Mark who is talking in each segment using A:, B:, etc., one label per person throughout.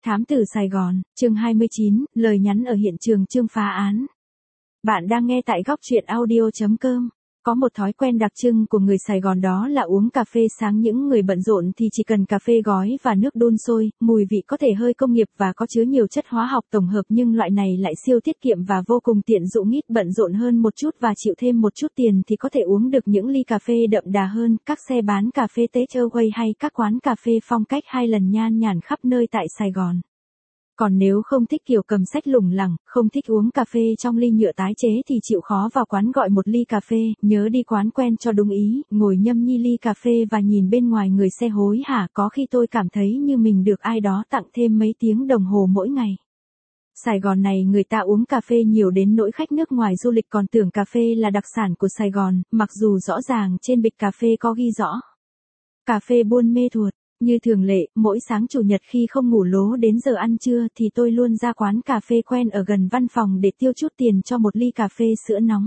A: Thám tử Sài Gòn, chương 29, lời nhắn ở hiện trường Trương phá án. Bạn đang nghe tại góc truyện audio.com. Có một thói quen đặc trưng của người Sài Gòn, đó là uống cà phê sáng. Những người bận rộn thì chỉ cần cà phê gói và nước đun sôi, mùi vị có thể hơi công nghiệp và có chứa nhiều chất hóa học tổng hợp, nhưng loại này lại siêu tiết kiệm và vô cùng tiện dụng. Ít bận rộn hơn một chút và chịu thêm một chút tiền thì có thể uống được những ly cà phê đậm đà hơn. Các xe bán cà phê takeaway hay các quán cà phê phong cách 2 lần nhan nhản khắp nơi tại Sài Gòn. Còn nếu không thích kiểu cầm sách lủng lẳng, không thích uống cà phê trong ly nhựa tái chế thì chịu khó vào quán gọi một ly cà phê. Nhớ đi quán quen cho đúng ý, ngồi nhâm nhi ly cà phê và nhìn bên ngoài người xe hối hả. Có khi tôi cảm thấy như mình được ai đó tặng thêm mấy tiếng đồng hồ mỗi ngày. Sài Gòn này người ta uống cà phê nhiều đến nỗi khách nước ngoài du lịch còn tưởng cà phê là đặc sản của Sài Gòn, mặc dù rõ ràng trên bịch cà phê có ghi rõ cà phê Buôn Mê Thuột. Như thường lệ, mỗi sáng chủ nhật khi không ngủ lố đến giờ ăn trưa thì tôi luôn ra quán cà phê quen ở gần văn phòng để tiêu chút tiền cho một ly cà phê sữa nóng.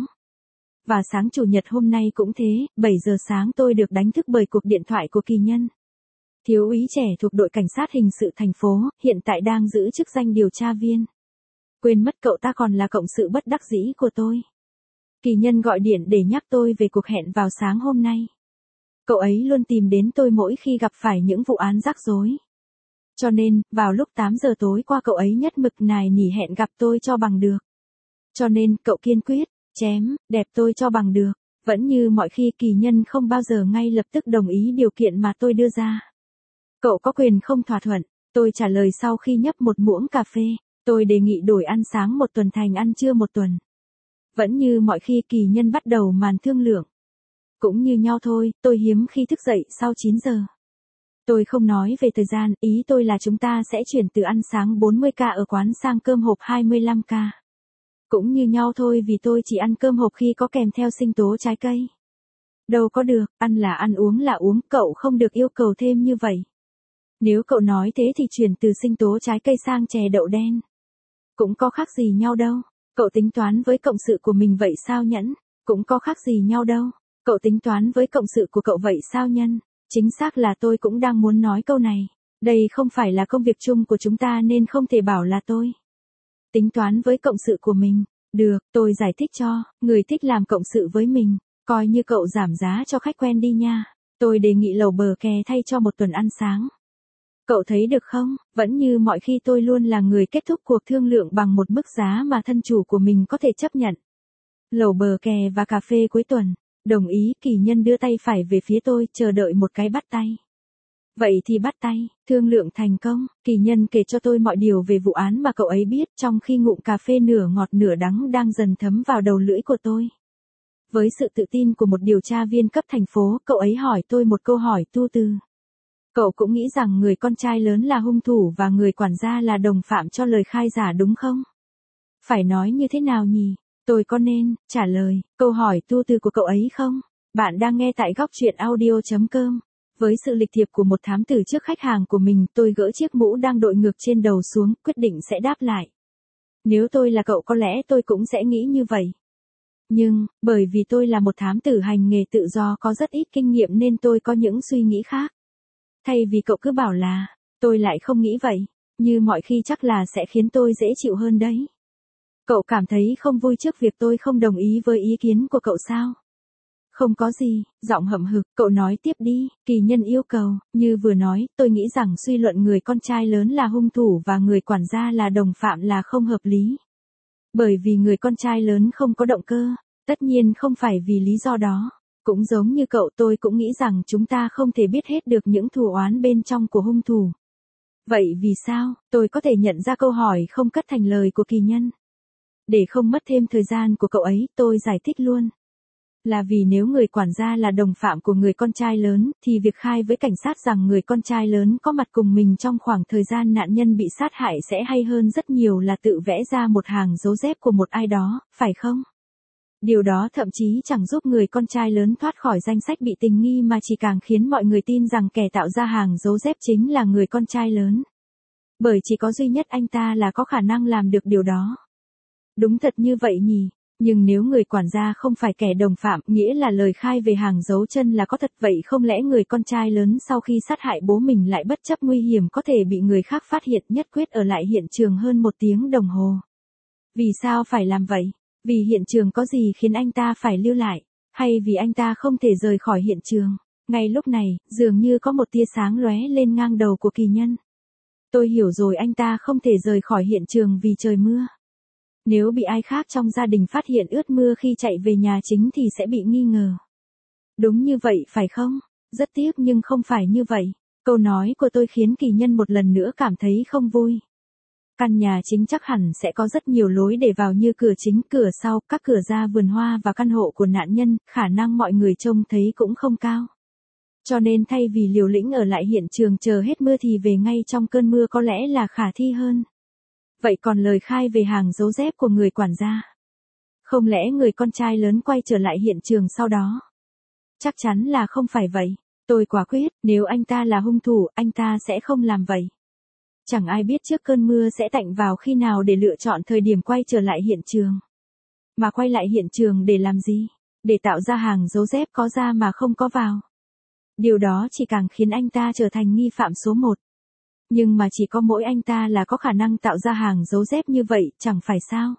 A: Và sáng chủ nhật hôm nay cũng thế, 7 giờ sáng tôi được đánh thức bởi cuộc điện thoại của Kỳ Nhân. Thiếu úy trẻ thuộc đội cảnh sát hình sự thành phố, hiện tại đang giữ chức danh điều tra viên. Quên mất cậu ta còn là cộng sự bất đắc dĩ của tôi. Kỳ Nhân gọi điện để nhắc tôi về cuộc hẹn vào sáng hôm nay. Cậu ấy luôn tìm đến tôi mỗi khi gặp phải những vụ án rắc rối. Cho nên, vào lúc 8 giờ tối qua cậu ấy nhất mực nài nỉ hẹn gặp tôi cho bằng được. Cho nên, cậu kiên quyết, đẹp tôi cho bằng được. Vẫn như mọi khi, Kỳ Nhân không bao giờ ngay lập tức đồng ý điều kiện mà tôi đưa ra. Cậu có quyền không thỏa thuận, tôi trả lời sau khi nhấp một muỗng cà phê. Tôi đề nghị đổi ăn sáng một tuần thành ăn trưa một tuần. Vẫn như mọi khi, Kỳ Nhân bắt đầu màn thương lượng. Cũng như nhau thôi, tôi hiếm khi thức dậy sau 9 giờ. Tôi không nói về thời gian, ý tôi là chúng ta sẽ chuyển từ ăn sáng 40k ở quán sang cơm hộp 25k. Cũng như nhau thôi, vì tôi chỉ ăn cơm hộp khi có kèm theo sinh tố trái cây. Đâu có được, ăn là ăn, uống là uống, cậu không được yêu cầu thêm như vậy. Nếu cậu nói thế thì chuyển từ sinh tố trái cây sang chè đậu đen. Cũng có khác gì nhau đâu, cậu tính toán với cộng sự của mình vậy sao Nhẫn? Cũng có khác gì nhau đâu. Cậu tính toán với cộng sự của cậu vậy sao Nhân? Chính xác là tôi cũng đang muốn nói câu này. Đây không phải là công việc chung của chúng ta nên không thể bảo là tôi tính toán với cộng sự của mình. Được, tôi giải thích cho, người thích làm cộng sự với mình, coi như cậu giảm giá cho khách quen đi nha. Tôi đề nghị lẩu bờ kè thay cho một tuần ăn sáng. Cậu thấy được không? Vẫn như mọi khi, tôi luôn là người kết thúc cuộc thương lượng bằng một mức giá mà thân chủ của mình có thể chấp nhận. Lẩu bờ kè và cà phê cuối tuần. Đồng ý. Kỳ Nhân đưa tay phải về phía tôi, chờ đợi một cái bắt tay. Vậy thì bắt tay, thương lượng thành công. Kỳ Nhân kể cho tôi mọi điều về vụ án mà cậu ấy biết, trong khi ngụm cà phê nửa ngọt nửa đắng đang dần thấm vào đầu lưỡi của tôi. Với sự tự tin của một điều tra viên cấp thành phố, cậu ấy hỏi tôi một câu hỏi tu từ. Cậu cũng nghĩ rằng người con trai lớn là hung thủ và người quản gia là đồng phạm cho lời khai giả đúng không? Phải nói như thế nào nhỉ? Tôi có nên trả lời câu hỏi tu từ của cậu ấy không? Bạn đang nghe tại góc truyện audio.com. Với sự lịch thiệp của một thám tử trước khách hàng của mình, tôi gỡ chiếc mũ đang đội ngược trên đầu xuống, quyết định sẽ đáp lại. Nếu tôi là cậu có lẽ tôi cũng sẽ nghĩ như vậy. Nhưng, bởi vì tôi là một thám tử hành nghề tự do có rất ít kinh nghiệm nên tôi có những suy nghĩ khác. Thay vì cậu cứ bảo là, tôi lại không nghĩ vậy. Như mọi khi chắc là sẽ khiến tôi dễ chịu hơn đấy. Cậu cảm thấy không vui trước việc tôi không đồng ý với ý kiến của cậu sao? Không có gì, giọng hậm hực, cậu nói tiếp đi. Kỳ Nhân yêu cầu. Như vừa nói, tôi nghĩ rằng suy luận người con trai lớn là hung thủ và người quản gia là đồng phạm là không hợp lý. Bởi vì người con trai lớn không có động cơ, tất nhiên không phải vì lý do đó. Cũng giống như cậu, tôi cũng nghĩ rằng chúng ta không thể biết hết được những thù oán bên trong của hung thủ. Vậy vì sao? Tôi có thể nhận ra câu hỏi không cất thành lời của Kỳ Nhân. Để không mất thêm thời gian của cậu ấy, tôi giải thích luôn. Là vì nếu người quản gia là đồng phạm của người con trai lớn, thì việc khai với cảnh sát rằng người con trai lớn có mặt cùng mình trong khoảng thời gian nạn nhân bị sát hại sẽ hay hơn rất nhiều là tự vẽ ra một hàng dấu dép của một ai đó, phải không? Điều đó thậm chí chẳng giúp người con trai lớn thoát khỏi danh sách bị tình nghi mà chỉ càng khiến mọi người tin rằng kẻ tạo ra hàng dấu dép chính là người con trai lớn. Bởi chỉ có duy nhất anh ta là có khả năng làm được điều đó. Đúng thật như vậy nhỉ? Nhưng nếu người quản gia không phải kẻ đồng phạm, nghĩa là lời khai về hàng dấu chân là có thật, vậy không lẽ người con trai lớn sau khi sát hại bố mình lại bất chấp nguy hiểm có thể bị người khác phát hiện, nhất quyết ở lại hiện trường hơn 1 tiếng đồng hồ? Vì sao phải làm vậy? Vì hiện trường có gì khiến anh ta phải lưu lại? Hay vì anh ta không thể rời khỏi hiện trường? Ngay lúc này, dường như có một tia sáng lóe lên ngang đầu của Kỳ Nhân. Tôi hiểu rồi, anh ta không thể rời khỏi hiện trường vì trời mưa. Nếu bị ai khác trong gia đình phát hiện ướt mưa khi chạy về nhà chính thì sẽ bị nghi ngờ. Đúng như vậy phải không? Rất tiếc nhưng không phải như vậy. Câu nói của tôi khiến Kỳ Nhân một lần nữa cảm thấy không vui. Căn nhà chính chắc hẳn sẽ có rất nhiều lối để vào như cửa chính, cửa sau, các cửa ra vườn hoa và căn hộ của nạn nhân, khả năng mọi người trông thấy cũng không cao. Cho nên thay vì liều lĩnh ở lại hiện trường chờ hết mưa thì về ngay trong cơn mưa có lẽ là khả thi hơn. Vậy còn lời khai về hàng dấu dép của người quản gia? Không lẽ người con trai lớn quay trở lại hiện trường sau đó? Chắc chắn là không phải vậy. Tôi quả quyết, nếu anh ta là hung thủ, anh ta sẽ không làm vậy. Chẳng ai biết trước cơn mưa sẽ tạnh vào khi nào để lựa chọn thời điểm quay trở lại hiện trường. Mà quay lại hiện trường để làm gì? Để tạo ra hàng dấu dép có ra mà không có vào. Điều đó chỉ càng khiến anh ta trở thành nghi phạm số 1. Nhưng mà chỉ có mỗi anh ta là có khả năng tạo ra hàng dấu dép như vậy, chẳng phải sao?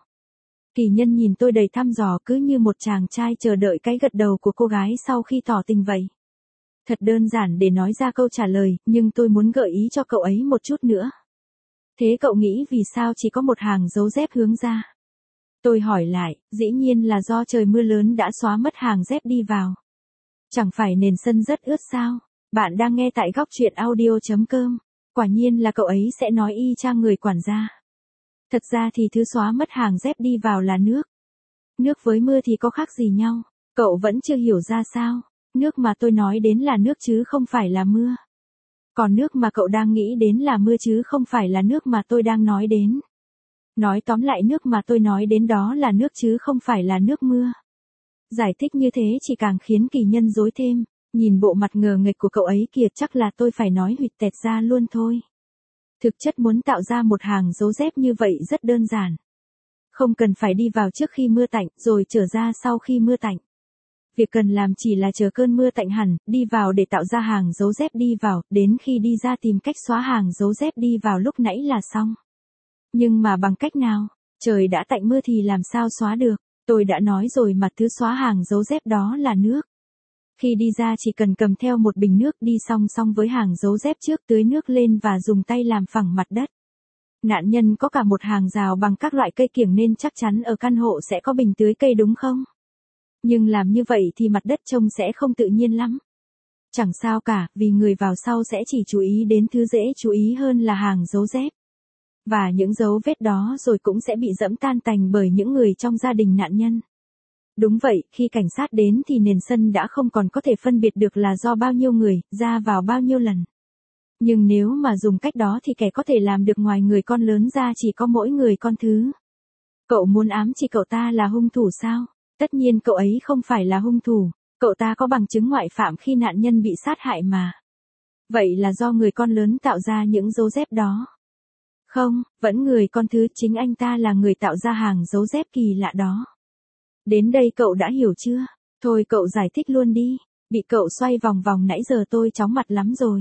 A: Kỳ Nhân nhìn tôi đầy thăm dò, cứ như một chàng trai chờ đợi cái gật đầu của cô gái sau khi tỏ tình vậy. Thật đơn giản để nói ra câu trả lời, nhưng tôi muốn gợi ý cho cậu ấy một chút nữa. Thế cậu nghĩ vì sao chỉ có một hàng dấu dép hướng ra? Tôi hỏi lại, dĩ nhiên là do trời mưa lớn đã xóa mất hàng dép đi vào. Chẳng phải nền sân rất ướt sao? Bạn đang nghe tại góc truyện audio.com. Quả nhiên là cậu ấy sẽ nói y chang người quản gia. Thật ra thì thứ xóa mất hàng dép đi vào là nước. Nước với mưa thì có khác gì nhau? Cậu vẫn chưa hiểu ra sao? Nước mà tôi nói đến là nước chứ không phải là mưa. Còn nước mà cậu đang nghĩ đến là mưa chứ không phải là nước mà tôi đang nói đến. Nói tóm lại, nước mà tôi nói đến đó là nước chứ không phải là nước mưa. Giải thích như thế chỉ càng khiến Kỳ Nhân rối thêm. Nhìn bộ mặt ngờ nghệch của cậu ấy kìa, chắc là tôi phải nói huỵch tẹt ra luôn thôi. Thực chất muốn tạo ra một hàng dấu dép như vậy rất đơn giản. Không cần phải đi vào trước khi mưa tạnh, rồi trở ra sau khi mưa tạnh. Việc cần làm chỉ là chờ cơn mưa tạnh hẳn, đi vào để tạo ra hàng dấu dép đi vào, đến khi đi ra tìm cách xóa hàng dấu dép đi vào lúc nãy là xong. Nhưng mà bằng cách nào? Trời đã tạnh mưa thì làm sao xóa được? Tôi đã nói rồi mà, thứ xóa hàng dấu dép đó là nước. Khi đi ra chỉ cần cầm theo một bình nước đi song song với hàng dấu dép trước, tưới nước lên và dùng tay làm phẳng mặt đất. Nạn nhân có cả một hàng rào bằng các loại cây kiểng nên chắc chắn ở căn hộ sẽ có bình tưới cây đúng không? Nhưng làm như vậy thì mặt đất trông sẽ không tự nhiên lắm. Chẳng sao cả, vì người vào sau sẽ chỉ chú ý đến thứ dễ chú ý hơn là hàng dấu dép. Và những dấu vết đó rồi cũng sẽ bị dẫm tan tành bởi những người trong gia đình nạn nhân. Đúng vậy, khi cảnh sát đến thì nền sân đã không còn có thể phân biệt được là do bao nhiêu người, ra vào bao nhiêu lần. Nhưng nếu mà dùng cách đó thì kẻ có thể làm được ngoài người con lớn ra chỉ có mỗi người con thứ. Cậu muốn ám chỉ cậu ta là hung thủ sao? Tất nhiên cậu ấy không phải là hung thủ, cậu ta có bằng chứng ngoại phạm khi nạn nhân bị sát hại mà. Vậy là do người con lớn tạo ra những dấu dép đó. Không, vẫn người con thứ, chính anh ta là người tạo ra hàng dấu dép kỳ lạ đó. Đến đây cậu đã hiểu chưa? Thôi cậu giải thích luôn đi, bị cậu xoay vòng vòng nãy giờ tôi chóng mặt lắm rồi.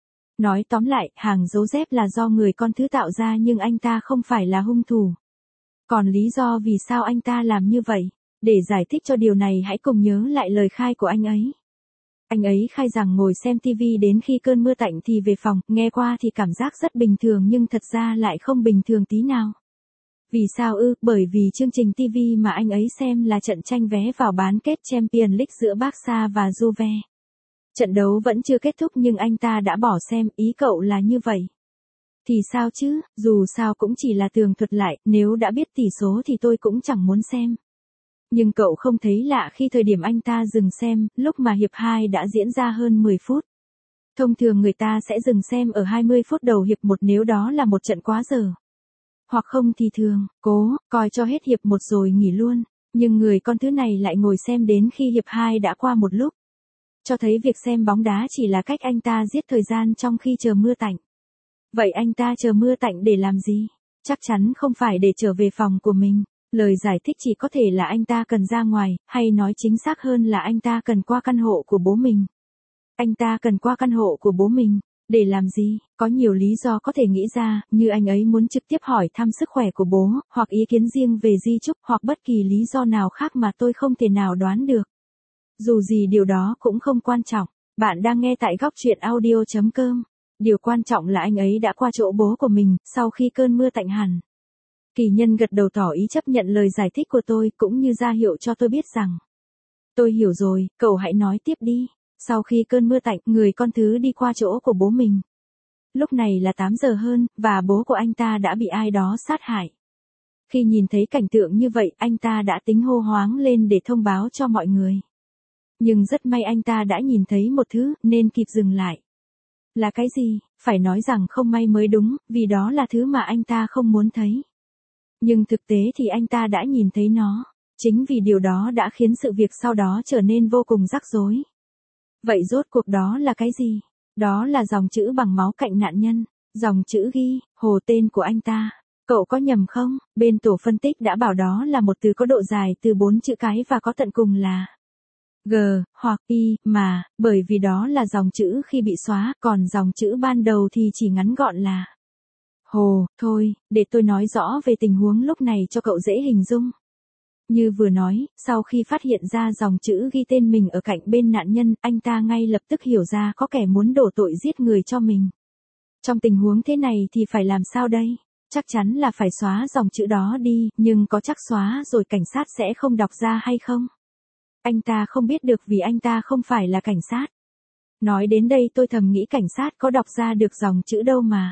A: Nói tóm lại, hàng dấu dép là do người con thứ tạo ra nhưng anh ta không phải là hung thủ. Còn lý do vì sao anh ta làm như vậy? Để giải thích cho điều này hãy cùng nhớ lại lời khai của anh ấy. Anh ấy khai rằng ngồi xem TV đến khi cơn mưa tạnh thì về phòng, nghe qua thì cảm giác rất bình thường nhưng thật ra lại không bình thường tí nào. Vì sao ư? Bởi vì chương trình TV mà anh ấy xem là trận tranh vé vào bán kết Champions League giữa Barca và Juve. Trận đấu vẫn chưa kết thúc nhưng anh ta đã bỏ xem, ý cậu là như vậy. Thì sao chứ, dù sao cũng chỉ là tường thuật lại, nếu đã biết tỷ số thì tôi cũng chẳng muốn xem. Nhưng cậu không thấy lạ khi thời điểm anh ta dừng xem, lúc mà hiệp 2 đã diễn ra hơn 10 phút. Thông thường người ta sẽ dừng xem ở 20 phút đầu hiệp 1 nếu đó là một trận quá giờ. Hoặc không thì thường, coi cho hết hiệp 1 rồi nghỉ luôn. Nhưng người con thứ này lại ngồi xem đến khi hiệp 2 đã qua một lúc. Cho thấy việc xem bóng đá chỉ là cách anh ta giết thời gian trong khi chờ mưa tạnh. Vậy anh ta chờ mưa tạnh để làm gì? Chắc chắn không phải để trở về phòng của mình. Lời giải thích chỉ có thể là anh ta cần ra ngoài, hay nói chính xác hơn là anh ta cần qua căn hộ của bố mình. Anh ta cần qua căn hộ của bố mình. Để làm gì? Có nhiều lý do có thể nghĩ ra, như anh ấy muốn trực tiếp hỏi thăm sức khỏe của bố, hoặc ý kiến riêng về di chúc, hoặc bất kỳ lý do nào khác mà tôi không thể nào đoán được. Dù gì điều đó cũng không quan trọng. Bạn đang nghe tại góc truyện audio.com. Điều quan trọng là anh ấy đã qua chỗ bố của mình, sau khi cơn mưa tạnh hẳn. Kỳ nhân gật đầu tỏ ý chấp nhận lời giải thích của tôi, cũng như ra hiệu cho tôi biết rằng. Tôi hiểu rồi, cậu hãy nói tiếp đi. Sau khi cơn mưa tạnh, người con thứ đi qua chỗ của bố mình. Lúc này là 8 giờ hơn, và bố của anh ta đã bị ai đó sát hại. Khi nhìn thấy cảnh tượng như vậy, anh ta đã tính hô hoáng lên để thông báo cho mọi người. Nhưng rất may anh ta đã nhìn thấy một thứ, nên kịp dừng lại. Là cái gì? Phải nói rằng không may mới đúng, vì đó là thứ mà anh ta không muốn thấy. Nhưng thực tế thì anh ta đã nhìn thấy nó. Chính vì điều đó đã khiến sự việc sau đó trở nên vô cùng rắc rối. Vậy rốt cuộc đó là cái gì? Đó là dòng chữ bằng máu cạnh nạn nhân. Dòng chữ ghi, Hồ tên của anh ta. Cậu có nhầm không? Bên tổ phân tích đã bảo đó là một từ có độ dài từ 4 chữ cái và có tận cùng là G, hoặc Y, mà, bởi vì đó là dòng chữ khi bị xóa, còn dòng chữ ban đầu thì chỉ ngắn gọn là Hồ. Thôi, để tôi nói rõ về tình huống lúc này cho cậu dễ hình dung. Như vừa nói, sau khi phát hiện ra dòng chữ ghi tên mình ở cạnh bên nạn nhân, anh ta ngay lập tức hiểu ra có kẻ muốn đổ tội giết người cho mình. Trong tình huống thế này thì phải làm sao đây? Chắc chắn là phải xóa dòng chữ đó đi, nhưng có chắc xóa rồi cảnh sát sẽ không đọc ra hay không? Anh ta không biết được vì anh ta không phải là cảnh sát. Nói đến đây tôi thầm nghĩ cảnh sát có đọc ra được dòng chữ đâu mà.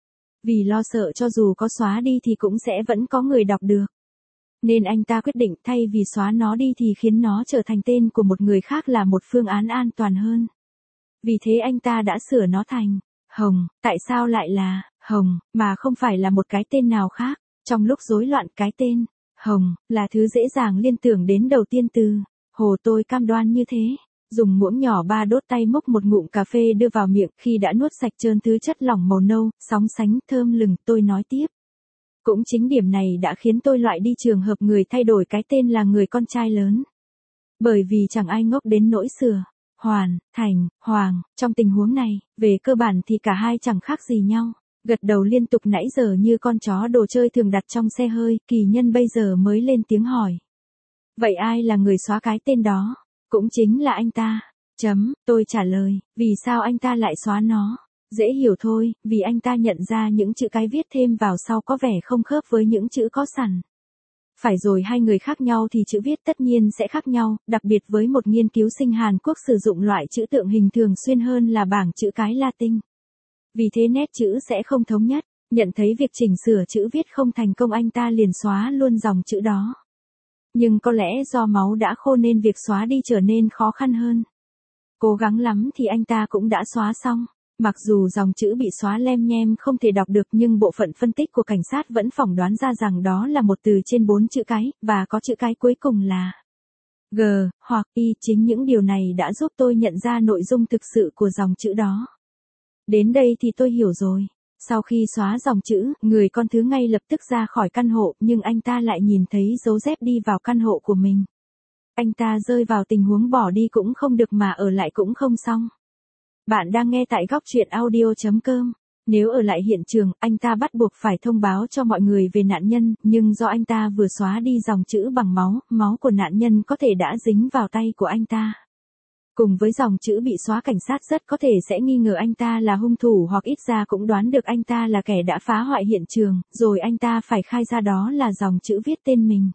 A: Vì lo sợ cho dù có xóa đi thì cũng sẽ vẫn có người đọc được. Nên anh ta quyết định thay vì xóa nó đi thì khiến nó trở thành tên của một người khác là một phương án an toàn hơn. Vì thế anh ta đã sửa nó thành Hồng. Tại sao lại là Hồng, mà không phải là một cái tên nào khác? Trong lúc rối loạn, cái tên Hồng là thứ dễ dàng liên tưởng đến đầu tiên từ Hồ. Tôi cam đoan như thế. Dùng muỗng nhỏ ba đốt tay múc một ngụm cà phê đưa vào miệng, khi đã nuốt sạch trơn thứ chất lỏng màu nâu, sóng sánh, thơm lừng, tôi nói tiếp. Cũng chính điểm này đã khiến tôi loại đi trường hợp người thay đổi cái tên là người con trai lớn. Bởi vì chẳng ai ngốc đến nỗi sửa Hoàn, thành, Hoàng. Trong tình huống này, về cơ bản thì cả hai chẳng khác gì nhau. Gật đầu liên tục nãy giờ như con chó đồ chơi thường đặt trong xe hơi, kỳ nhân bây giờ mới lên tiếng hỏi. Vậy ai là người xóa cái tên đó? Cũng chính là anh ta. Tôi trả lời, vì sao anh ta lại xóa nó? Dễ hiểu thôi, vì anh ta nhận ra những chữ cái viết thêm vào sau có vẻ không khớp với những chữ có sẵn. Phải rồi, hai người khác nhau thì chữ viết tất nhiên sẽ khác nhau, đặc biệt với một nghiên cứu sinh Hàn Quốc sử dụng loại chữ tượng hình thường xuyên hơn là bảng chữ cái Latin. Vì thế nét chữ sẽ không thống nhất. Nhận thấy việc chỉnh sửa chữ viết không thành công, anh ta liền xóa luôn dòng chữ đó. Nhưng có lẽ do máu đã khô nên việc xóa đi trở nên khó khăn hơn. Cố gắng lắm thì anh ta cũng đã xóa xong. Mặc dù dòng chữ bị xóa lem nhem không thể đọc được, nhưng bộ phận phân tích của cảnh sát vẫn phỏng đoán ra rằng đó là một từ trên 4 chữ cái, và có chữ cái cuối cùng là G, hoặc Y. Chính những điều này đã giúp tôi nhận ra nội dung thực sự của dòng chữ đó. Đến đây thì tôi hiểu rồi. Sau khi xóa dòng chữ, người con thứ ngay lập tức ra khỏi căn hộ, nhưng anh ta lại nhìn thấy dấu dép đi vào căn hộ của mình. Anh ta rơi vào tình huống bỏ đi cũng không được mà ở lại cũng không xong. Bạn đang nghe tại góc truyện audio.com. Nếu ở lại hiện trường, anh ta bắt buộc phải thông báo cho mọi người về nạn nhân, nhưng do anh ta vừa xóa đi dòng chữ bằng máu, máu của nạn nhân có thể đã dính vào tay của anh ta. Cùng với dòng chữ bị xóa, cảnh sát rất có thể sẽ nghi ngờ anh ta là hung thủ, hoặc ít ra cũng đoán được anh ta là kẻ đã phá hoại hiện trường, rồi anh ta phải khai ra đó là dòng chữ viết tên mình.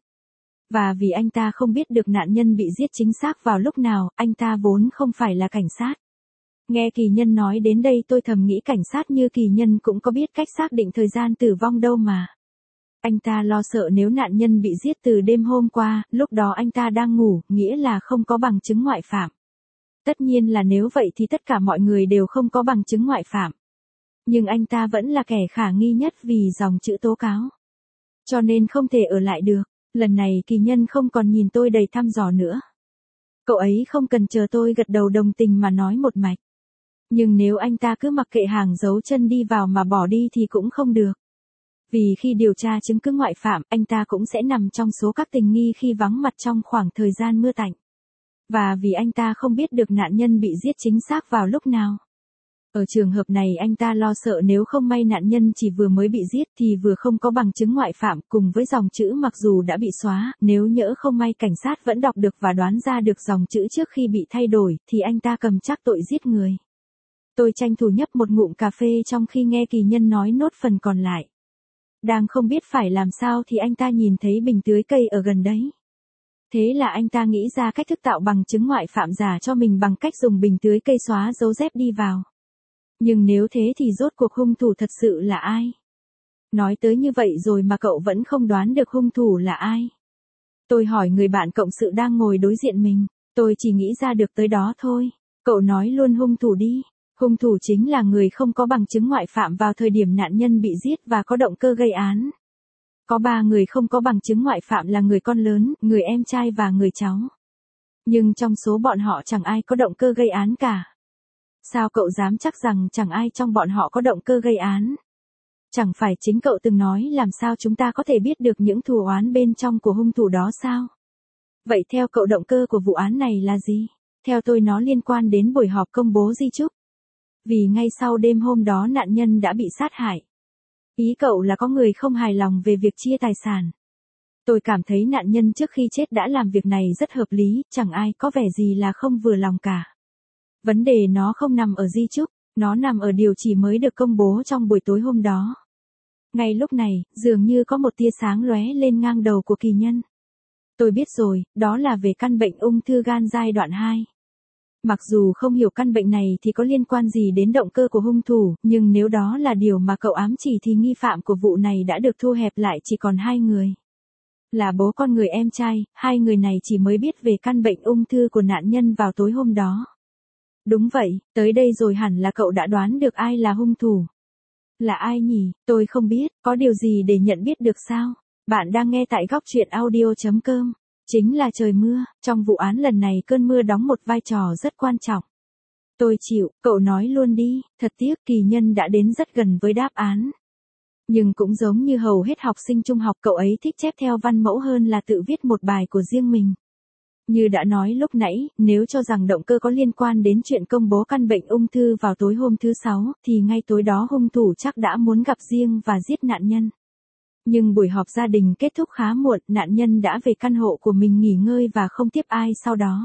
A: Và vì anh ta không biết được nạn nhân bị giết chính xác vào lúc nào, anh ta vốn không phải là cảnh sát. Nghe kỳ nhân nói đến đây tôi thầm nghĩ cảnh sát như kỳ nhân cũng có biết cách xác định thời gian tử vong đâu mà. Anh ta lo sợ nếu nạn nhân bị giết từ đêm hôm qua, lúc đó anh ta đang ngủ, nghĩa là không có bằng chứng ngoại phạm. Tất nhiên là nếu vậy thì tất cả mọi người đều không có bằng chứng ngoại phạm. Nhưng anh ta vẫn là kẻ khả nghi nhất vì dòng chữ tố cáo. Cho nên không thể ở lại được. Lần này kỳ nhân không còn nhìn tôi đầy thăm dò nữa. Cậu ấy không cần chờ tôi gật đầu đồng tình mà nói một mạch. Nhưng nếu anh ta cứ mặc kệ hàng giấu chân đi vào mà bỏ đi thì cũng không được. Vì khi điều tra chứng cứ ngoại phạm, anh ta cũng sẽ nằm trong số các tình nghi khi vắng mặt trong khoảng thời gian mưa tạnh. Và vì anh ta không biết được nạn nhân bị giết chính xác vào lúc nào. Ở trường hợp này anh ta lo sợ nếu không may nạn nhân chỉ vừa mới bị giết thì vừa không có bằng chứng ngoại phạm cùng với dòng chữ mặc dù đã bị xóa, nếu nhỡ không may cảnh sát vẫn đọc được và đoán ra được dòng chữ trước khi bị thay đổi thì anh ta cầm chắc tội giết người. Tôi tranh thủ nhấp một ngụm cà phê trong khi nghe kỳ nhân nói nốt phần còn lại. Đang không biết phải làm sao thì anh ta nhìn thấy bình tưới cây ở gần đấy. Thế là anh ta nghĩ ra cách thức tạo bằng chứng ngoại phạm giả cho mình bằng cách dùng bình tưới cây xóa dấu dép đi vào. Nhưng nếu thế thì rốt cuộc hung thủ thật sự là ai? Nói tới như vậy rồi mà cậu vẫn không đoán được hung thủ là ai. Tôi hỏi người bạn cộng sự đang ngồi đối diện mình. Tôi chỉ nghĩ ra được tới đó thôi. Cậu nói luôn hung thủ đi. Hung thủ chính là người không có bằng chứng ngoại phạm vào thời điểm nạn nhân bị giết và có động cơ gây án. Có 3 người không có bằng chứng ngoại phạm là người con lớn, người em trai và người cháu. Nhưng trong số bọn họ chẳng ai có động cơ gây án cả. Sao cậu dám chắc rằng chẳng ai trong bọn họ có động cơ gây án? Chẳng phải chính cậu từng nói làm sao chúng ta có thể biết được những thù oán bên trong của hung thủ đó sao? Vậy theo cậu động cơ của vụ án này là gì? Theo tôi nó liên quan đến buổi họp công bố di chúc. Vì ngay sau đêm hôm đó nạn nhân đã bị sát hại. Ý cậu là có người không hài lòng về việc chia tài sản. Tôi cảm thấy nạn nhân trước khi chết đã làm việc này rất hợp lý, chẳng ai có vẻ gì là không vừa lòng cả. Vấn đề nó không nằm ở di chúc, nó nằm ở điều chỉ mới được công bố trong buổi tối hôm đó. Ngay lúc này, dường như có một tia sáng lóe lên ngang đầu của kỳ nhân. Tôi biết rồi, đó là về căn bệnh ung thư gan giai đoạn 2. Mặc dù không hiểu căn bệnh này thì có liên quan gì đến động cơ của hung thủ, nhưng nếu đó là điều mà cậu ám chỉ thì nghi phạm của vụ này đã được thu hẹp lại chỉ còn 2 người. Là bố con người em trai, 2 người này chỉ mới biết về căn bệnh ung thư của nạn nhân vào tối hôm đó. Đúng vậy, tới đây rồi hẳn là cậu đã đoán được ai là hung thủ. Là ai nhỉ? Tôi không biết, có điều gì để nhận biết được sao? Bạn đang nghe tại góc truyện audio.com. Chính là trời mưa, trong vụ án lần này cơn mưa đóng một vai trò rất quan trọng. Tôi chịu, cậu nói luôn đi, thật tiếc kỳ nhân đã đến rất gần với đáp án. Nhưng cũng giống như hầu hết học sinh trung học cậu ấy thích chép theo văn mẫu hơn là tự viết một bài của riêng mình. Như đã nói lúc nãy, nếu cho rằng động cơ có liên quan đến chuyện công bố căn bệnh ung thư vào tối hôm thứ 6, thì ngay tối đó hung thủ chắc đã muốn gặp riêng và giết nạn nhân. Nhưng buổi họp gia đình kết thúc khá muộn, nạn nhân đã về căn hộ của mình nghỉ ngơi và không tiếp ai sau đó.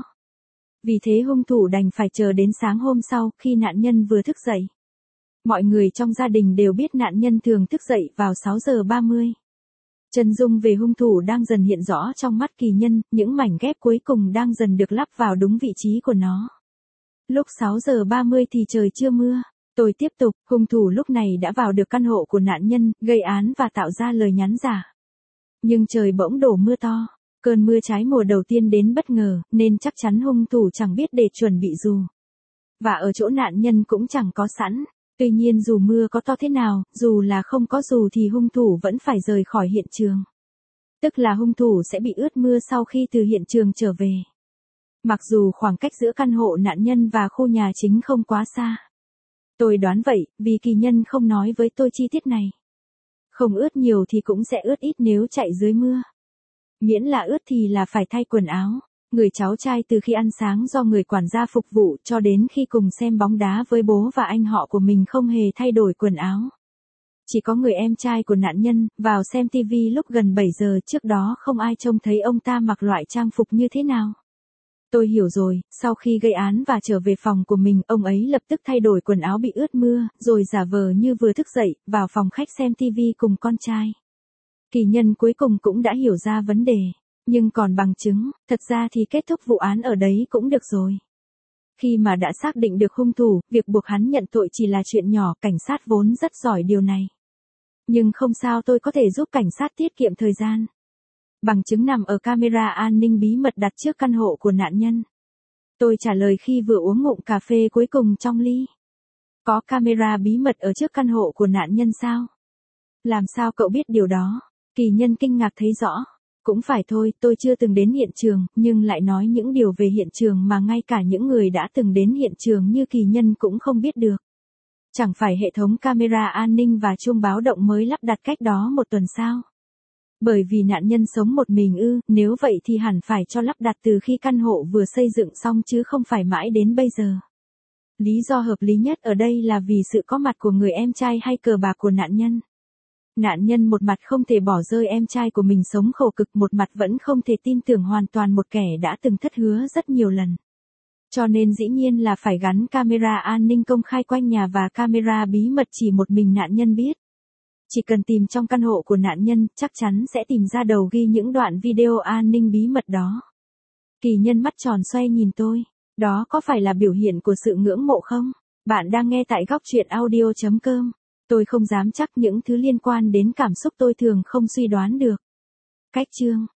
A: Vì thế hung thủ đành phải chờ đến sáng hôm sau khi nạn nhân vừa thức dậy. Mọi người trong gia đình đều biết nạn nhân thường thức dậy vào 6 giờ 30. Chân dung về hung thủ đang dần hiện rõ trong mắt kỳ nhân, những mảnh ghép cuối cùng đang dần được lắp vào đúng vị trí của nó. Lúc 6 giờ 30 thì trời chưa mưa. Tôi tiếp tục, hung thủ lúc này đã vào được căn hộ của nạn nhân, gây án và tạo ra lời nhắn giả. Nhưng trời bỗng đổ mưa to. Cơn mưa trái mùa đầu tiên đến bất ngờ, nên chắc chắn hung thủ chẳng biết để chuẩn bị dù. Và ở chỗ nạn nhân cũng chẳng có sẵn. Tuy nhiên dù mưa có to thế nào, dù là không có dù thì hung thủ vẫn phải rời khỏi hiện trường. Tức là hung thủ sẽ bị ướt mưa sau khi từ hiện trường trở về. Mặc dù khoảng cách giữa căn hộ nạn nhân và khu nhà chính không quá xa. Tôi đoán vậy, vì kỳ nhân không nói với tôi chi tiết này. Không ướt nhiều thì cũng sẽ ướt ít nếu chạy dưới mưa. Miễn là ướt thì là phải thay quần áo. Người cháu trai từ khi ăn sáng do người quản gia phục vụ cho đến khi cùng xem bóng đá với bố và anh họ của mình không hề thay đổi quần áo. Chỉ có người em trai của nạn nhân, vào xem TV lúc gần 7 giờ trước đó không ai trông thấy ông ta mặc loại trang phục như thế nào. Tôi hiểu rồi, sau khi gây án và trở về phòng của mình, ông ấy lập tức thay đổi quần áo bị ướt mưa, rồi giả vờ như vừa thức dậy, vào phòng khách xem TV cùng con trai. Kỳ nhân cuối cùng cũng đã hiểu ra vấn đề. Nhưng còn bằng chứng, thật ra thì kết thúc vụ án ở đấy cũng được rồi. Khi mà đã xác định được hung thủ, việc buộc hắn nhận tội chỉ là chuyện nhỏ, cảnh sát vốn rất giỏi điều này. Nhưng không sao, tôi có thể giúp cảnh sát tiết kiệm thời gian. Bằng chứng nằm ở camera an ninh bí mật đặt trước căn hộ của nạn nhân. Tôi trả lời khi vừa uống ngụm cà phê cuối cùng trong ly. Có camera bí mật ở trước căn hộ của nạn nhân sao? Làm sao cậu biết điều đó? Kỳ nhân kinh ngạc thấy rõ. Cũng phải thôi, tôi chưa từng đến hiện trường, nhưng lại nói những điều về hiện trường mà ngay cả những người đã từng đến hiện trường như kỳ nhân cũng không biết được. Chẳng phải hệ thống camera an ninh và chuông báo động mới lắp đặt cách đó một tuần sao? Bởi vì nạn nhân sống một mình ư, nếu vậy thì hẳn phải cho lắp đặt từ khi căn hộ vừa xây dựng xong chứ không phải mãi đến bây giờ. Lý do hợp lý nhất ở đây là vì sự có mặt của người em trai hay cờ bạc của nạn nhân. Nạn nhân một mặt không thể bỏ rơi em trai của mình sống khổ cực, một mặt vẫn không thể tin tưởng hoàn toàn một kẻ đã từng thất hứa rất nhiều lần. Cho nên dĩ nhiên là phải gắn camera an ninh công khai quanh nhà và camera bí mật chỉ một mình nạn nhân biết. Chỉ cần tìm trong căn hộ của nạn nhân, chắc chắn sẽ tìm ra đầu ghi những đoạn video an ninh bí mật đó. Kỳ nhân mắt tròn xoay nhìn tôi. Đó có phải là biểu hiện của sự ngưỡng mộ không? Bạn đang nghe tại góc truyện audio.com. Tôi không dám chắc những thứ liên quan đến cảm xúc tôi thường không suy đoán được. Cách chương